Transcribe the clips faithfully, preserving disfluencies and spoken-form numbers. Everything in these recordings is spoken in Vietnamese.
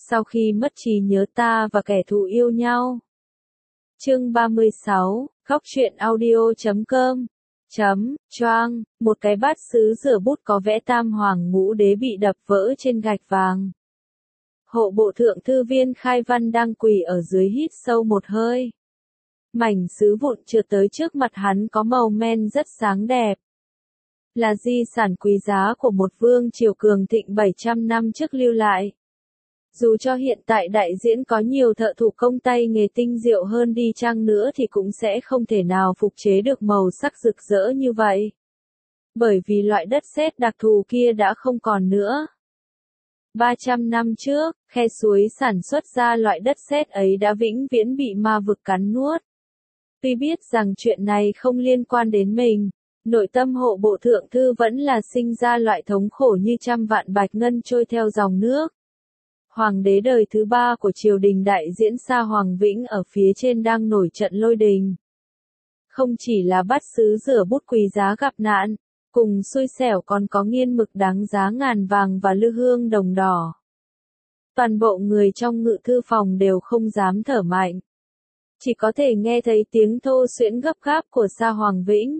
sau khi mất trí nhớ ta và kẻ thù yêu nhau. Chương ba mươi sáu, Góc truyện audio chấm com chấm choang, một cái bát sứ rửa bút có vẽ tam hoàng ngũ đế bị đập vỡ trên gạch vàng. Hộ bộ thượng thư viên Khai Văn đang quỳ ở dưới hít sâu một hơi. Mảnh sứ vụn trượt tới trước mặt hắn có màu men rất sáng đẹp. Là di sản quý giá của một vương triều cường thịnh bảy trăm năm trước lưu lại. Dù cho hiện tại đại diễn có nhiều thợ thủ công tay nghề tinh diệu hơn đi chăng nữa thì cũng sẽ không thể nào phục chế được màu sắc rực rỡ như vậy. Bởi vì loại đất sét đặc thù kia đã không còn nữa. ba trăm năm trước, khe suối sản xuất ra loại đất sét ấy đã vĩnh viễn bị ma vực cắn nuốt. Tuy biết rằng chuyện này không liên quan đến mình, nội tâm hộ bộ thượng thư vẫn là sinh ra loại thống khổ như trăm vạn bạch ngân trôi theo dòng nước. Hoàng đế đời thứ ba của triều đình đại diễn Sa Hoàng Vĩnh ở phía trên đang nổi trận lôi đình. Không chỉ là bát sứ rửa bút quý giá gặp nạn, cùng xui xẻo còn có nghiên mực đáng giá ngàn vàng và lư hương đồng đỏ. Toàn bộ người trong ngự thư phòng đều không dám thở mạnh. Chỉ có thể nghe thấy tiếng thô xuyễn gấp gáp của Sa Hoàng Vĩnh.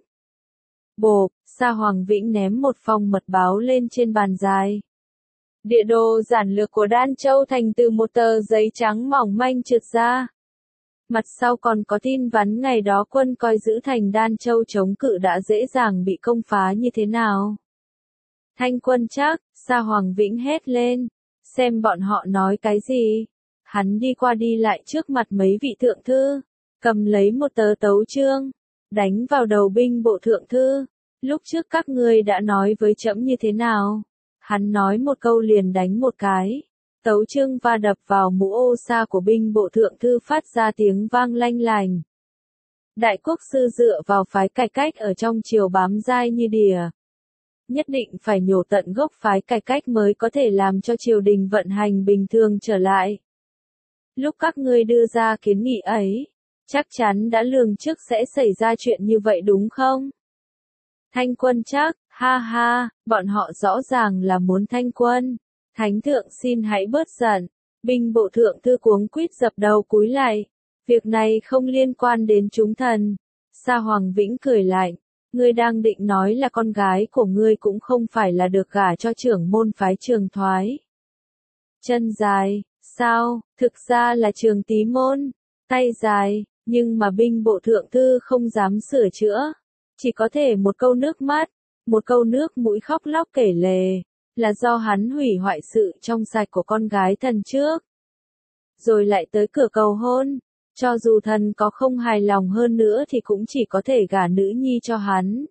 Bộp, Sa Hoàng Vĩnh ném một phong mật báo lên trên bàn dài. Địa đồ giản lược của Đan Châu Thành từ một tờ giấy trắng mỏng manh trượt ra. Mặt sau còn có tin vắn ngày đó quân coi giữ thành Đan Châu chống cự đã dễ dàng bị công phá như thế nào. Thanh quân chắc, Sa Hoàng Vĩnh hét lên, xem bọn họ nói cái gì. Hắn đi qua đi lại trước mặt mấy vị thượng thư, cầm lấy một tờ tấu chương, đánh vào đầu binh bộ thượng thư. Lúc trước các ngươi đã nói với trẫm như thế nào? Hắn nói một câu liền đánh một cái. Tấu chương va đập vào mũ ô sa của binh bộ thượng thư phát ra tiếng vang lanh lành. Đại quốc sư dựa vào phái cải cách ở trong triều bám dai như đìa. Nhất định phải nhổ tận gốc phái cải cách mới có thể làm cho triều đình vận hành bình thường trở lại. Lúc các ngươi đưa ra kiến nghị ấy, chắc chắn đã lường trước sẽ xảy ra chuyện như vậy đúng không? Thanh quân chắc, ha ha, bọn họ rõ ràng là muốn thanh quân. Thánh thượng xin hãy bớt giận. Binh bộ thượng thư cuống quýt dập đầu cúi lại. Việc này không liên quan đến chúng thần. Sa Hoàng Vĩnh cười lạnh. Ngươi đang định nói là con gái của ngươi cũng không phải là được gả cho trưởng môn phái Trường Thoái. Chân dài, sao, thực ra là Trường Tí Môn. Tay dài, nhưng mà binh bộ thượng thư không dám sửa chữa. Chỉ có thể một câu nước mắt, một câu nước mũi khóc lóc kể lể, là do hắn hủy hoại sự trong sạch của con gái thần trước. Rồi lại tới cửa cầu hôn, cho dù thần có không hài lòng hơn nữa thì cũng chỉ có thể gả nữ nhi cho hắn.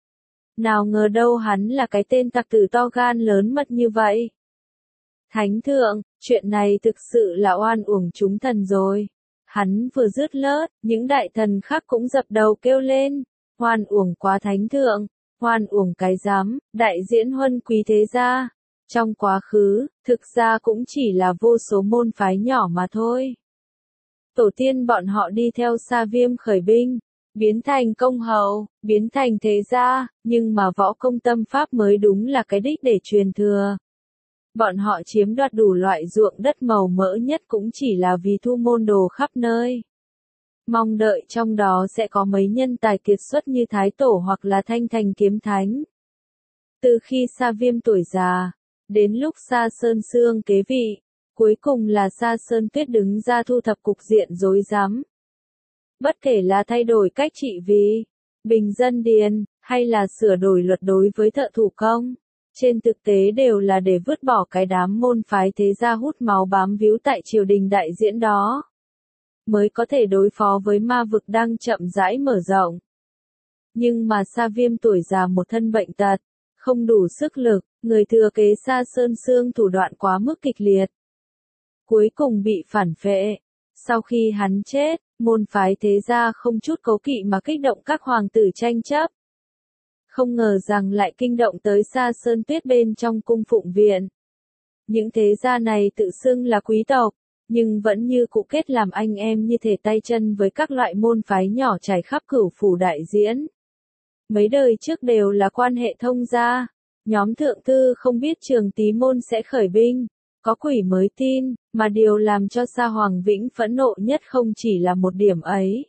Nào ngờ đâu hắn là cái tên tặc tử to gan lớn mật như vậy. Thánh thượng, chuyện này thực sự là oan uổng chúng thần rồi. Hắn vừa dứt lớt, những đại thần khác cũng dập đầu kêu lên. Oan uổng quá thánh thượng, oan uổng cái giám, đại diễn huân quý thế gia. Trong quá khứ, thực ra cũng chỉ là vô số môn phái nhỏ mà thôi. Tổ tiên bọn họ đi theo Sa Viêm khởi binh, biến thành công hầu, biến thành thế gia, nhưng mà võ công tâm pháp mới đúng là cái đích để truyền thừa. Bọn họ chiếm đoạt đủ loại ruộng đất màu mỡ nhất cũng chỉ là vì thu môn đồ khắp nơi. Mong đợi trong đó sẽ có mấy nhân tài kiệt xuất như Thái Tổ hoặc là Thanh Thành Kiếm Thánh. Từ khi Sa Viêm tuổi già, đến lúc Sa Sơn Sương kế vị, cuối cùng là Sa Sơn Tuyết đứng ra thu thập cục diện rối rắm. Bất kể là thay đổi cách trị vì, bình dân điền, hay là sửa đổi luật đối với thợ thủ công, trên thực tế đều là để vứt bỏ cái đám môn phái thế gia hút máu bám víu tại triều đình đại diễn đó. Mới có thể đối phó với ma vực đang chậm rãi mở rộng. Nhưng mà Sa Viêm tuổi già một thân bệnh tật, không đủ sức lực, người thừa kế Sa Sơn Sương thủ đoạn quá mức kịch liệt. Cuối cùng bị phản phệ. Sau khi hắn chết, môn phái thế gia không chút cố kỵ mà kích động các hoàng tử tranh chấp. Không ngờ rằng lại kinh động tới Sa Sơn Tuyết bên trong cung phụng viện. Những thế gia này tự xưng là quý tộc, nhưng vẫn như cũ kết làm anh em như thể tay chân với các loại môn phái nhỏ trải khắp cửu phủ đại diễn. Mấy đời trước đều là quan hệ thông gia, nhóm thượng thư không biết Trường Tí Môn sẽ khởi binh, có quỷ mới tin, mà điều làm cho Sa Hoàng Vĩnh phẫn nộ nhất không chỉ là một điểm ấy.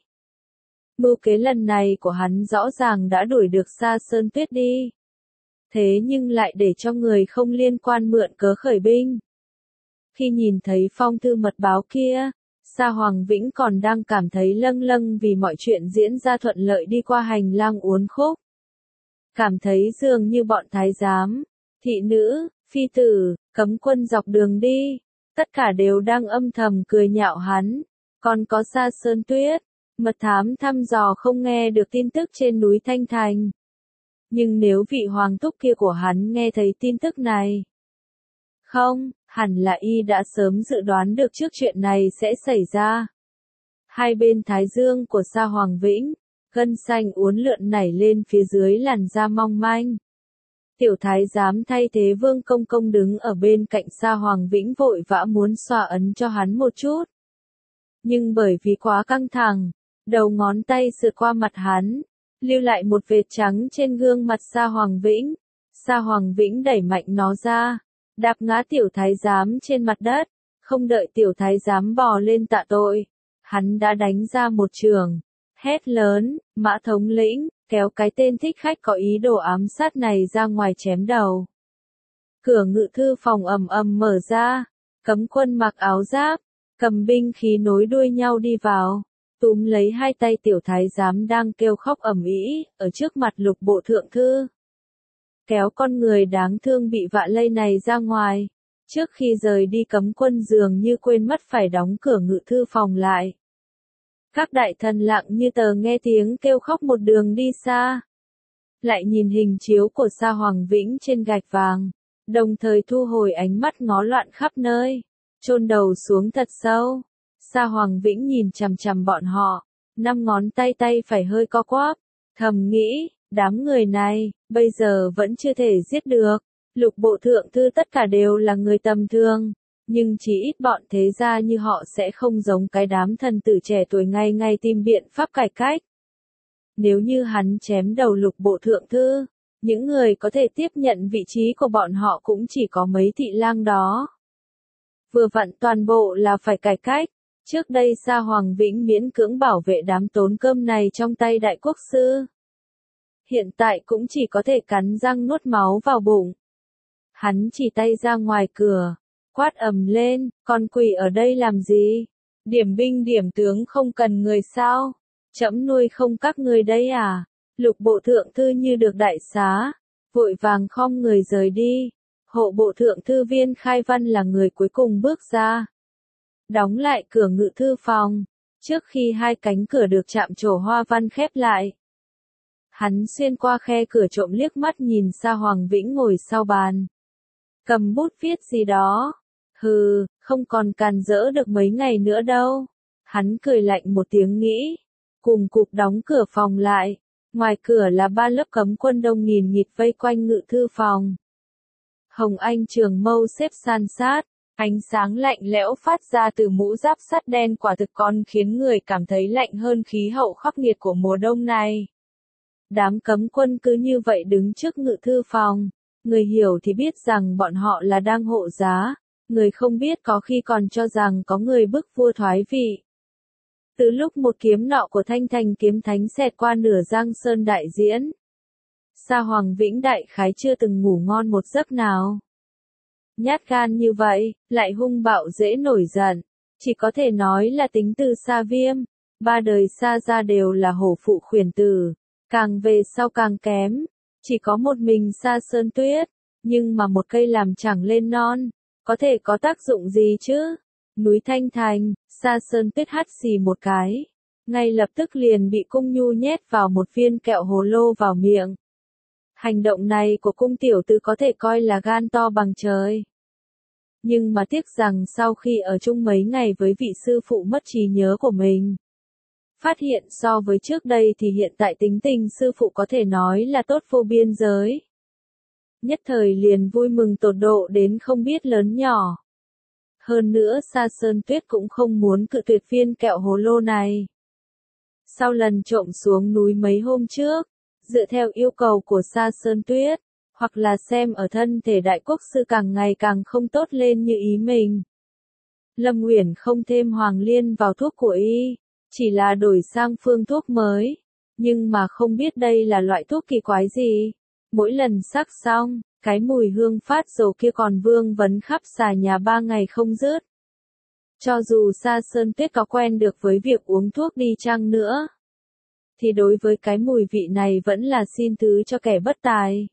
Mưu kế lần này của hắn rõ ràng đã đuổi được Sa Sơn Tuyết đi. Thế nhưng lại để cho người không liên quan mượn cớ khởi binh. Khi nhìn thấy phong thư mật báo kia, Sa Hoàng Vĩnh còn đang cảm thấy lâng lâng vì mọi chuyện diễn ra thuận lợi đi qua hành lang uốn khúc. Cảm thấy dường như bọn thái giám, thị nữ, phi tử, cấm quân dọc đường đi, tất cả đều đang âm thầm cười nhạo hắn. Còn có Sa Sơn Tuyết, mật thám thăm dò không nghe được tin tức trên núi Thanh Thành. Nhưng nếu vị hoàng thúc kia của hắn nghe thấy tin tức này, không, hẳn là y đã sớm dự đoán được trước chuyện này sẽ xảy ra. Hai bên thái dương của Sa Hoàng Vĩnh, gân xanh uốn lượn nảy lên phía dưới làn da mong manh. Tiểu thái giám thay thế Vương Công Công đứng ở bên cạnh Sa Hoàng Vĩnh vội vã muốn xoa ấn cho hắn một chút. Nhưng bởi vì quá căng thẳng, đầu ngón tay sượt qua mặt hắn, lưu lại một vệt trắng trên gương mặt Sa Hoàng Vĩnh. Sa Hoàng Vĩnh đẩy mạnh nó ra, đạp ngã tiểu thái giám trên mặt đất, không đợi tiểu thái giám bò lên tạ tội, hắn đã đánh ra một trường, hét lớn, Mã thống lĩnh, kéo cái tên thích khách có ý đồ ám sát này ra ngoài chém đầu. Cửa ngự thư phòng ầm ầm mở ra, cấm quân mặc áo giáp, cầm binh khí nối đuôi nhau đi vào, túm lấy hai tay tiểu thái giám đang kêu khóc ầm ĩ ở trước mặt Lục bộ thượng thư. Kéo con người đáng thương bị vạ lây này ra ngoài, trước khi rời đi cấm quân dường như quên mất phải đóng cửa ngự thư phòng lại. Các đại thần lặng như tờ nghe tiếng kêu khóc một đường đi xa. Lại nhìn hình chiếu của Sa Hoàng Vĩnh trên gạch vàng, đồng thời thu hồi ánh mắt ngó loạn khắp nơi, chôn đầu xuống thật sâu. Sa Hoàng Vĩnh nhìn chằm chằm bọn họ, năm ngón tay tay phải hơi co quắp, thầm nghĩ, đám người này, bây giờ vẫn chưa thể giết được. Lục bộ thượng thư tất cả đều là người tầm thường, nhưng chỉ ít bọn thế gia như họ sẽ không giống cái đám thần tử trẻ tuổi ngày ngày tìm biện pháp cải cách. Nếu như hắn chém đầu lục bộ thượng thư, những người có thể tiếp nhận vị trí của bọn họ cũng chỉ có mấy thị lang đó. Vừa vặn toàn bộ là phải cải cách. Trước đây Sa Hoàng Vĩnh miễn cưỡng bảo vệ đám tốn cơm này trong tay đại quốc sư. Hiện tại cũng chỉ có thể cắn răng nuốt máu vào bụng. Hắn chỉ tay ra ngoài cửa, quát ầm lên, con quỷ ở đây làm gì? Điểm binh điểm tướng không cần người sao? Trẫm nuôi không các người đây à? Lục bộ thượng thư như được đại xá, vội vàng khom người rời đi. Hộ bộ thượng thư Viên Khai Văn là người cuối cùng bước ra. Đóng lại cửa ngự thư phòng, trước khi hai cánh cửa được chạm trổ hoa văn khép lại. Hắn xuyên qua khe cửa trộm liếc mắt nhìn Sa Hoàng Vĩnh ngồi sau bàn. Cầm bút viết gì đó. Hừ, không còn càn rỡ được mấy ngày nữa đâu. Hắn cười lạnh một tiếng nghĩ. Cùng cục đóng cửa phòng lại. Ngoài cửa là ba lớp cấm quân đông nghìn nghịt vây quanh ngự thư phòng. Hồng Anh trường mâu xếp san sát. Ánh sáng lạnh lẽo phát ra từ mũ giáp sắt đen quả thực còn khiến người cảm thấy lạnh hơn khí hậu khắc nghiệt của mùa đông này. Đám cấm quân cứ như vậy đứng trước ngự thư phòng. Người hiểu thì biết rằng bọn họ là đang hộ giá. Người không biết có khi còn cho rằng có người bức vua thoái vị. Từ lúc một kiếm nọ của Thanh Thành kiếm thánh xẹt qua nửa Giang Sơn đại diễn, Sa Hoàng Vĩnh đại khái chưa từng ngủ ngon một giấc nào. Nhát gan như vậy, lại hung bạo dễ nổi giận, chỉ có thể nói là tính từ Sa Viêm. Ba đời Sa gia đều là hổ phụ khuyển tử, càng về sau càng kém. Chỉ có một mình Sa Sơn Tuyết, nhưng mà một cây làm chẳng lên non, có thể có tác dụng gì chứ? Núi Thanh Thành, Sa Sơn Tuyết hắt xì một cái, ngay lập tức liền bị Cung Nhu nhét vào một viên kẹo hồ lô vào miệng. Hành động này của cung tiểu tử có thể coi là gan to bằng trời. Nhưng mà tiếc rằng sau khi ở chung mấy ngày với vị sư phụ mất trí nhớ của mình, phát hiện so với trước đây thì hiện tại tính tình sư phụ có thể nói là tốt vô biên giới. Nhất thời liền vui mừng tột độ đến không biết lớn nhỏ. Hơn nữa Sa Sơn Tuyết cũng không muốn cự tuyệt viên kẹo hồ lô này. Sau lần trộm xuống núi mấy hôm trước, dựa theo yêu cầu của Sa Sơn Tuyết, hoặc là xem ở thân thể đại quốc sư càng ngày càng không tốt lên như ý mình. Lâm Uyển không thêm hoàng liên vào thuốc của y, chỉ là đổi sang phương thuốc mới, nhưng mà không biết đây là loại thuốc kỳ quái gì. Mỗi lần sắc xong, cái mùi hương phát dầu kia còn vương vấn khắp xà nhà ba ngày không dứt. Cho dù Sa Sơn Tuyết có quen được với việc uống thuốc đi chăng nữa, thì đối với cái mùi vị này vẫn là xin thứ cho kẻ bất tài.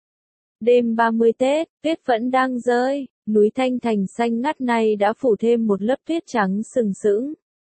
Đêm ba mươi Tết, tuyết vẫn đang rơi, núi Thanh Thành xanh ngắt này đã phủ thêm một lớp tuyết trắng sừng sững.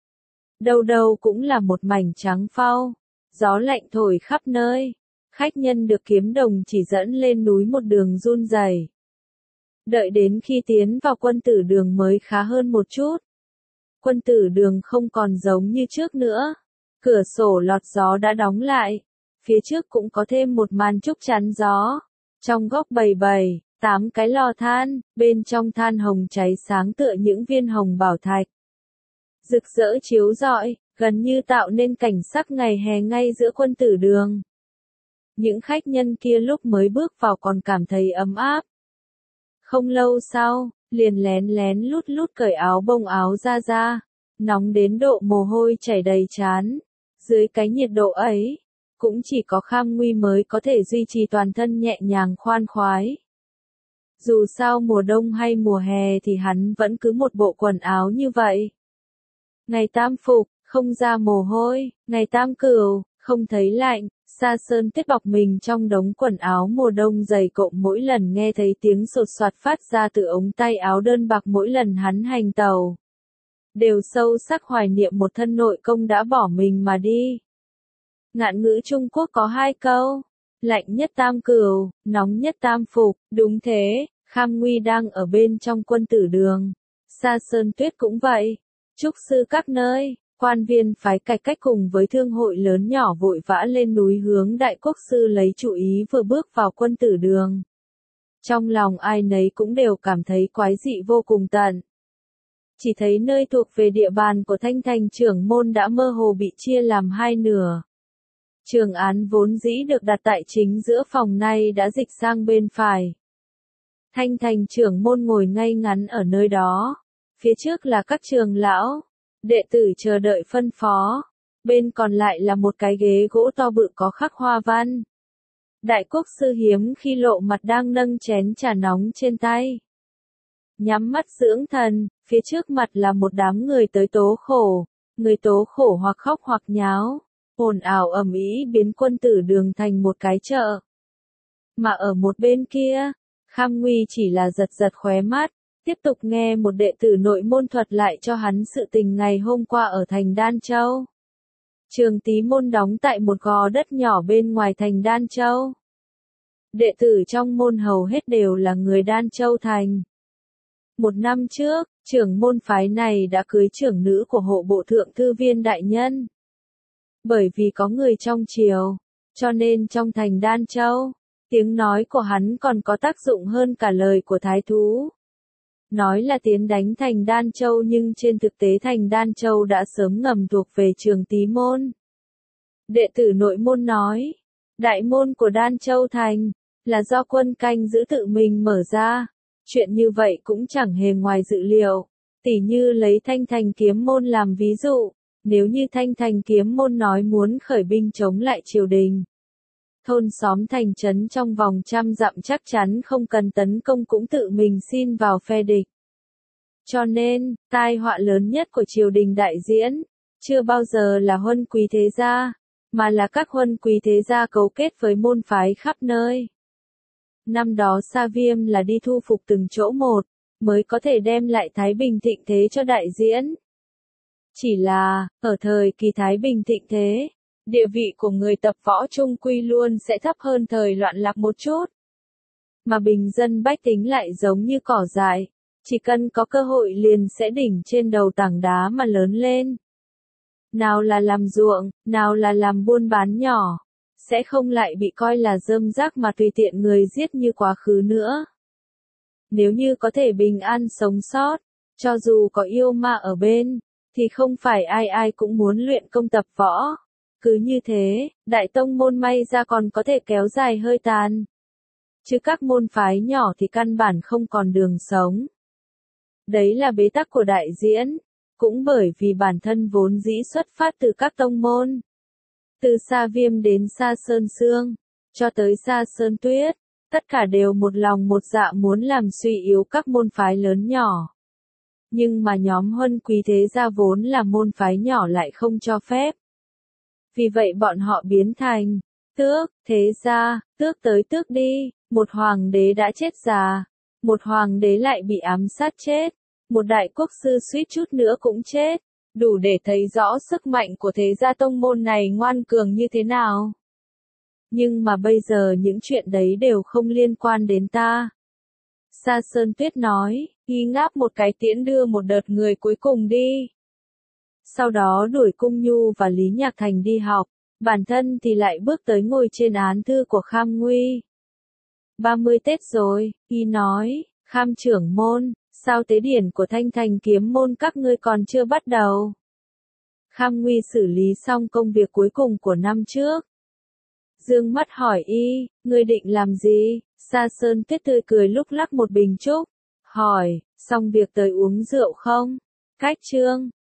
Đâu đâu cũng là một mảnh trắng phau, gió lạnh thổi khắp nơi, khách nhân được kiếm đồng chỉ dẫn lên núi một đường run rẩy. Đợi đến khi tiến vào Quân Tử Đường mới khá hơn một chút. Quân Tử Đường không còn giống như trước nữa, cửa sổ lọt gió đã đóng lại, phía trước cũng có thêm một màn trúc chắn gió. Trong góc bầy bầy, tám cái lò than, bên trong than hồng cháy sáng tựa những viên hồng bảo thạch. Rực rỡ chiếu rọi, gần như tạo nên cảnh sắc ngày hè ngay giữa Quân Tử Đường. Những khách nhân kia lúc mới bước vào còn cảm thấy ấm áp. Không lâu sau, liền lén lén lút lút cởi áo bông áo ra ra, nóng đến độ mồ hôi chảy đầy trán. Dưới cái nhiệt độ ấy, cũng chỉ có Kham Nguy mới có thể duy trì toàn thân nhẹ nhàng khoan khoái. Dù sao mùa đông hay mùa hè thì hắn vẫn cứ một bộ quần áo như vậy. Ngày tam phục, không ra mồ hôi, ngày tam cửu, không thấy lạnh. Sa Sơn Tuyết bọc mình trong đống quần áo mùa đông dày cộm, mỗi lần nghe thấy tiếng sột soạt phát ra từ ống tay áo đơn bạc mỗi lần hắn hành tàu, đều sâu sắc hoài niệm một thân nội công đã bỏ mình mà đi. Ngạn ngữ Trung Quốc có hai câu, lạnh nhất tam cửu, nóng nhất tam phục, đúng thế, Kham Nguy đang ở bên trong Quân Tử Đường. Sa Sơn Tuyết cũng vậy, trúc sư các nơi, quan viên phái cải cách cùng với thương hội lớn nhỏ vội vã lên núi hướng đại quốc sư lấy chủ ý vừa bước vào Quân Tử Đường. Trong lòng ai nấy cũng đều cảm thấy quái dị vô cùng tận. Chỉ thấy nơi thuộc về địa bàn của Thanh Thành trưởng môn đã mơ hồ bị chia làm hai nửa. Trường án vốn dĩ được đặt tại chính giữa phòng này đã dịch sang bên phải. Thanh Thành trưởng môn ngồi ngay ngắn ở nơi đó. Phía trước là các trường lão, đệ tử chờ đợi phân phó. Bên còn lại là một cái ghế gỗ to bự có khắc hoa văn. Đại quốc sư hiếm khi lộ mặt đang nâng chén trà nóng trên tay. Nhắm mắt dưỡng thần, phía trước mặt là một đám người tới tố khổ. Người tố khổ hoặc khóc hoặc nháo. Ồn ào ầm ĩ biến Quân Tử Đường thành một cái chợ. Mà ở một bên kia, Kham Nguy chỉ là giật giật khóe mắt, tiếp tục nghe một đệ tử nội môn thuật lại cho hắn sự tình ngày hôm qua ở thành Đan Châu. Trường Tý môn đóng tại một gò đất nhỏ bên ngoài thành Đan Châu. Đệ tử trong môn hầu hết đều là người Đan Châu thành. Một năm trước, trưởng môn phái này đã cưới trưởng nữ của hộ bộ thượng thư viên đại nhân. Bởi vì có người trong triều, cho nên trong thành Đan Châu, tiếng nói của hắn còn có tác dụng hơn cả lời của thái thú. Nói là tiến đánh thành Đan Châu nhưng trên thực tế thành Đan Châu đã sớm ngầm thuộc về Trường Tý môn. Đệ tử nội môn nói, đại môn của Đan Châu thành, là do quân canh giữ tự mình mở ra. Chuyện như vậy cũng chẳng hề ngoài dự liệu. Tỉ như lấy Thanh Thành kiếm môn làm ví dụ. Nếu như Thanh Thành kiếm môn nói muốn khởi binh chống lại triều đình, thôn xóm thành trấn trong vòng trăm dặm chắc chắn không cần tấn công cũng tự mình xin vào phe địch. Cho nên, tai họa lớn nhất của triều đình đại diễn, chưa bao giờ là huân quý thế gia, mà là các huân quý thế gia cấu kết với môn phái khắp nơi. Năm đó Sa Viêm là đi thu phục từng chỗ một, mới có thể đem lại thái bình thịnh thế cho đại diễn. Chỉ là, ở thời kỳ thái bình thịnh thế, địa vị của người tập võ trung quy luôn sẽ thấp hơn thời loạn lạc một chút. Mà bình dân bách tính lại giống như cỏ dại, chỉ cần có cơ hội liền sẽ đỉnh trên đầu tảng đá mà lớn lên. Nào là làm ruộng, nào là làm buôn bán nhỏ, sẽ không lại bị coi là rơm rác mà tùy tiện người giết như quá khứ nữa. Nếu như có thể bình an sống sót, cho dù có yêu ma ở bên, thì không phải ai ai cũng muốn luyện công tập võ. Cứ như thế, đại tông môn may ra còn có thể kéo dài hơi tàn. chứ các môn phái nhỏ thì căn bản không còn đường sống. Đấy là bế tắc của đại diễn, cũng bởi vì bản thân vốn dĩ xuất phát từ các tông môn. Từ Sa Viêm đến Sa Sơn Sương, cho tới Sa Sơn Tuyết, tất cả đều một lòng một dạ muốn làm suy yếu các môn phái lớn nhỏ. Nhưng mà nhóm Huân Quý thế gia vốn là môn phái nhỏ lại không cho phép. Vì vậy bọn họ biến thành, tước, thế gia, tước tới tước đi, một hoàng đế đã chết già, một hoàng đế lại bị ám sát chết, một đại quốc sư suýt chút nữa cũng chết, đủ để thấy rõ sức mạnh của thế gia tông môn này ngoan cường như thế nào. Nhưng mà bây giờ những chuyện đấy đều không liên quan đến ta. Sa Sơn Tuyết nói, y ngáp một cái tiễn đưa một đợt người cuối cùng đi. Sau đó đuổi Cung Nhu và Lý Nhạc Thành đi học, bản thân thì lại bước tới ngồi trên án thư của Kham Nguy. ba mươi Tết rồi, y nói, Kham trưởng môn, sao tế điển của Thanh Thành kiếm môn các ngươi còn chưa bắt đầu? Kham Nguy xử lý xong công việc cuối cùng của năm trước. Dương mắt hỏi y, ngươi định làm gì? Sa Sơn Tuyết tươi cười lúc lắc một bình trúc, hỏi, xong việc tới uống rượu không? Cách chương